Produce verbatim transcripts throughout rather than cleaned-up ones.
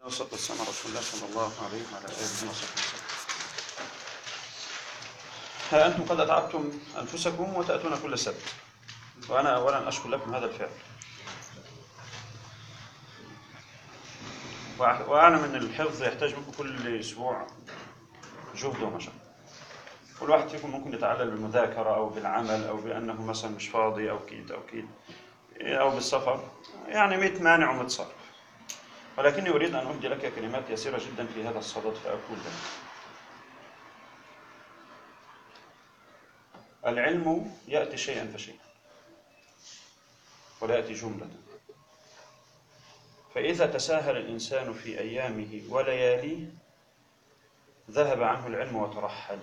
والصلاة والسلام على رسول الله صلى الله عليه وعلى آله وصحبه وسلم. ها أنتم قد أتعبتم أنفسكم وتأتون كل سبت، وأنا أولا أشكر لكم هذا الفعل، وأعلم أن الحفظ يحتاج منكم كل أسبوع جهد ومشقة. كل واحد فيكم ممكن يتعلل بالمذاكرة أو بالعمل أو بأنه مثلا مش فاضي أو كيد أو كيد أو بالسفر، يعني مئة مانع ومتصرف. ولكني أريد أن أهدي لك كلمات يسيرة جدا في هذا الصدد فأقول لك: العلم يأتي شيئا فشيئا ولا يأتي جملة، فإذا تساهل الإنسان في أيامه ولياليه ذهب عنه العلم وترحل،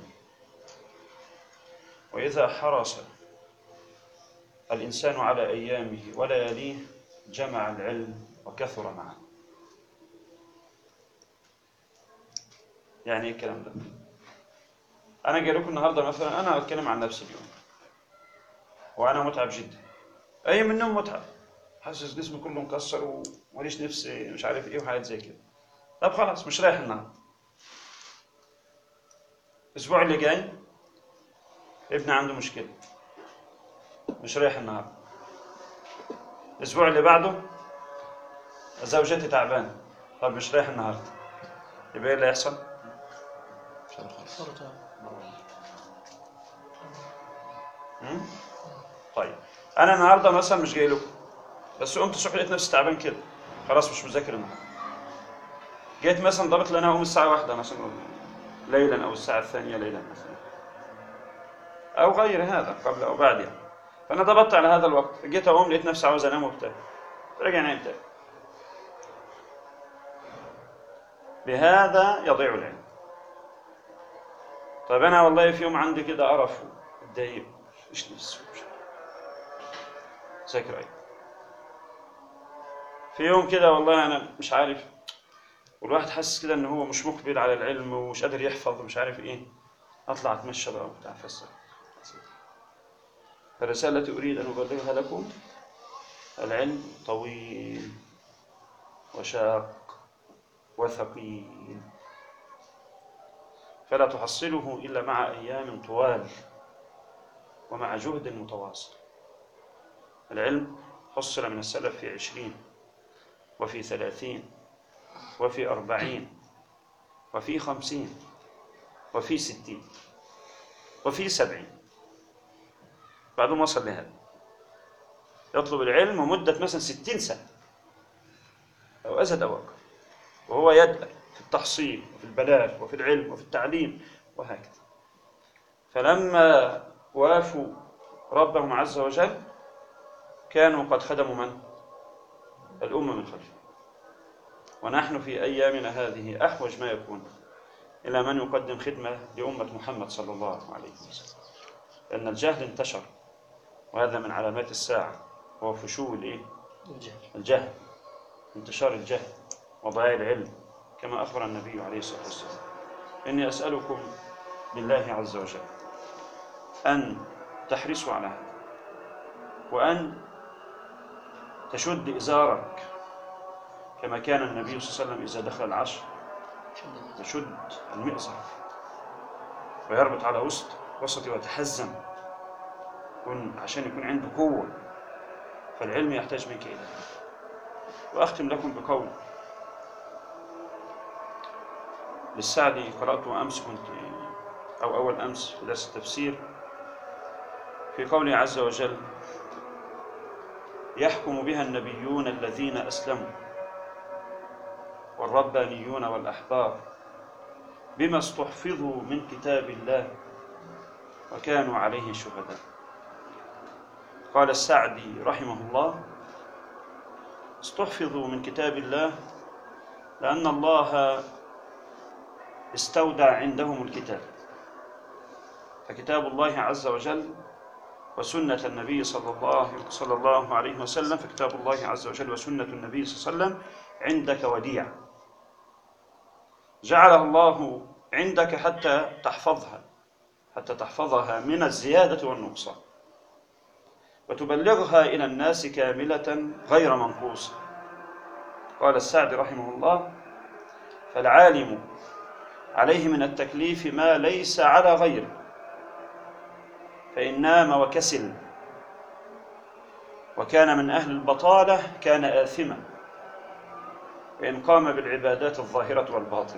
وإذا حرص الإنسان على أيامه ولياليه جمع العلم وكثر معه. يعني إيه الكلام ده؟ أنا جاي لكم النهاردة مثلا، أنا أتكلم عن نفسي اليوم وأنا متعب جدا، أي من النوم متعب، حاسس جسمي كله مكسر وماليش نفسي مش عارف إيه وحاجات زي كده. طب خلاص مش رايح النهاردة. الأسبوع اللي جاي ابني عنده مشكلة، مش رايح النهاردة. الأسبوع اللي بعده زوجتي تعبانة، طب مش رايح النهاردة. يبقى إيه اللي يحصل؟ طيب أنا النهاردة مثلا مش جاي لكم، بس قمت الصبح لقيت نفسي تعبان كده، خلاص مش مذاكر النهاردة. جيت مثلا ضابط لي أنا هقوم الساعة واحدة مثلا ليلا أو الساعة الثانية ليلا مثلا أو غير هذا قبل أو بعد يعني. فأنا ضبطت على هذا الوقت، جيت أقوم لقيت نفسي عاوز أنام وبتاع، رجع نايم تاني. بهذا يضيع العلم. طيب أنا والله في يوم عندي كده قرف واتضايق مش نفسي ذاكر أيه. في يوم كده والله أنا مش عارف، والواحد حاسس كده إن هو مش مقبل على العلم ومش قادر يحفظ ومش عارف إيه، أطلع أتمشى بقى وبتاع فسر. فالرسالة التي أريد أن أبلغها لكم: العلم طويل وشاق وثقيل، فلا تحصله إلا مع أيام طوال ومع جهد متواصل. العلم حصل من السلف في عشرين وفي ثلاثين وفي أربعين وفي خمسين وفي ستين وفي سبعين. بعدهم وصل لهذا يطلب العلم مدة مثلا ستين سنة أو أزد أو أقل، وهو يدأ في التحصيل وفي البلاغ وفي العلم وفي التعليم وهكذا. فلما وافوا ربهم عز وجل كانوا قد خدموا من؟ الأمة من خلفهم. ونحن في أيامنا هذه أحوج ما يكون إلى من يقدم خدمة لأمة محمد صلى الله عليه وسلم، لأن الجهل انتشر، وهذا من علامات الساعة، هو فشو الإيه؟ الجهل، انتشار الجهل وضياع العلم، كما أخبر النبي عليه الصلاة والسلام: إني أسألكم بالله عز وجل أن تحرصوا على هذا، وأن تشد إزارك كما كان النبي صلى الله عليه وسلم إذا دخل العشر يشد المئزر ويربط على وسط وسطي ويتحزم عشان يكون عنده قوة. فالعلم يحتاج منك إلى هذا. وأختم لكم بقول للسعدي قرأته أمس، كنت أو أول أمس في درس التفسير، في قوله عز وجل: يحكم بها النبيون الذين أسلموا والربانيون والأحبار بما استحفظوا من كتاب الله وكانوا عليه شهداء. قال السعدي رحمه الله: استحفظوا من كتاب الله لأن الله استودع عندهم الكتاب، فكتاب الله عز وجل وسنة النبي صلى الله صلى الله عليه وسلم، فكتاب الله عز وجل وسنة النبي صلى الله عليه وسلم عندك وديعة جعلها الله عندك حتى تحفظها حتى تحفظها من الزيادة والنقصان، وتبلغها إلى الناس كاملة غير منقوصة. قال السعدي رحمه الله: فالعالم عليه من التكليف ما ليس على غيره، فإن نام وكسل وكان من أهل البطالة كان آثما، وإن قام بالعبادات الظاهرة والباطنة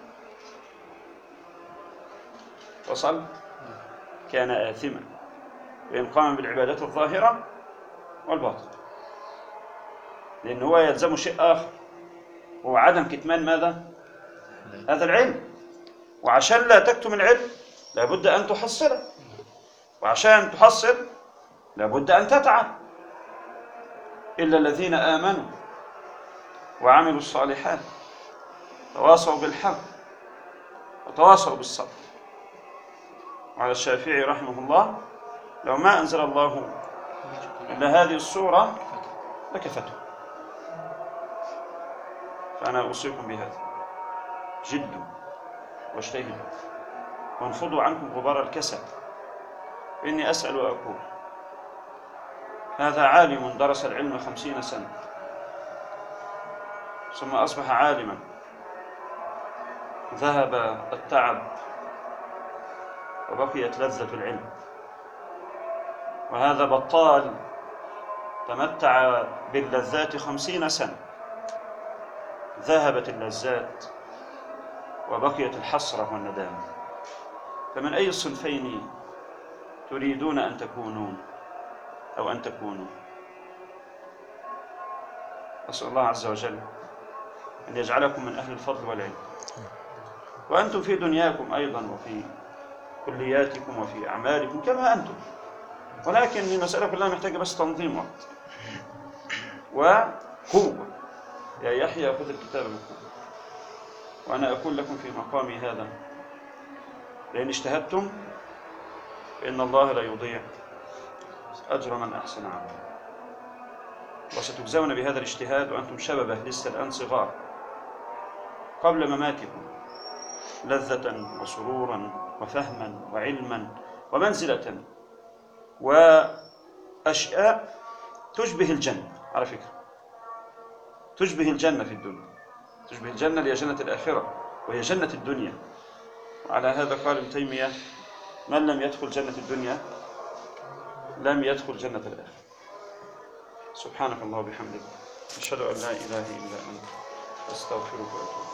وصل كان آثما، وإن قام بالعبادات الظاهرة والباطنة، لأن هو يلزم شيء آخر، هو عدم كتمان ماذا؟ هذا العلم. وعشان لا تكتم العلم لابد أن تحصله، وعشان تحصل لابد أن تتعب. إلا الذين آمنوا وعملوا الصالحات تواصوا بالحق وتواصوا بالصبر. وعلى الشافعي رحمه الله: لو ما أنزل الله إلا هذه السورة لكفته. فأنا أوصيكم بهذا: جدوا واجتهدوا وانفضوا عنكم غبار الكسل. إني أسأل وأقول: هذا عالم درس العلم خمسين سنة ثم أصبح عالما، ذهب التعب وبقيت لذة العلم. وهذا بطال تمتع باللذات خمسين سنة، ذهبت اللذات وبقيت الحسرة والندامة. فمن أي الصنفين تريدون أن تكونون أو أن تكونوا؟ أسأل الله عز وجل أن يجعلكم من أهل الفضل والعلم، وأنتم في دنياكم أيضا وفي كلياتكم وفي أعمالكم كما أنتم، ولكن المسألة كلها محتاجة بس تنظيم وقت وقوة. يا يحيى خذ الكتاب بقوة. وأنا أقول لكم في مقامي هذا: لئن اجتهدتم فإن الله لا يضيع أجر من أحسن عملا، وستجزون بهذا الاجتهاد وأنتم شببه لسه الآن صغار، قبل مماتكم، لذة وسرورا وفهما وعلما ومنزلة وأشياء تشبه الجنة. على فكرة تشبه الجنة في الدنيا، تشبه الجنة اللي هي جنة الآخرة وهي جنة الدنيا. وعلى هذا قال ابن تيمية: من لم يدخل جنة الدنيا لم يدخل جنة الآخرة. سبحانك اللهم وبحمدك، أشهد أن لا إله إلا أنت، أستغفرك وأتوب إليك.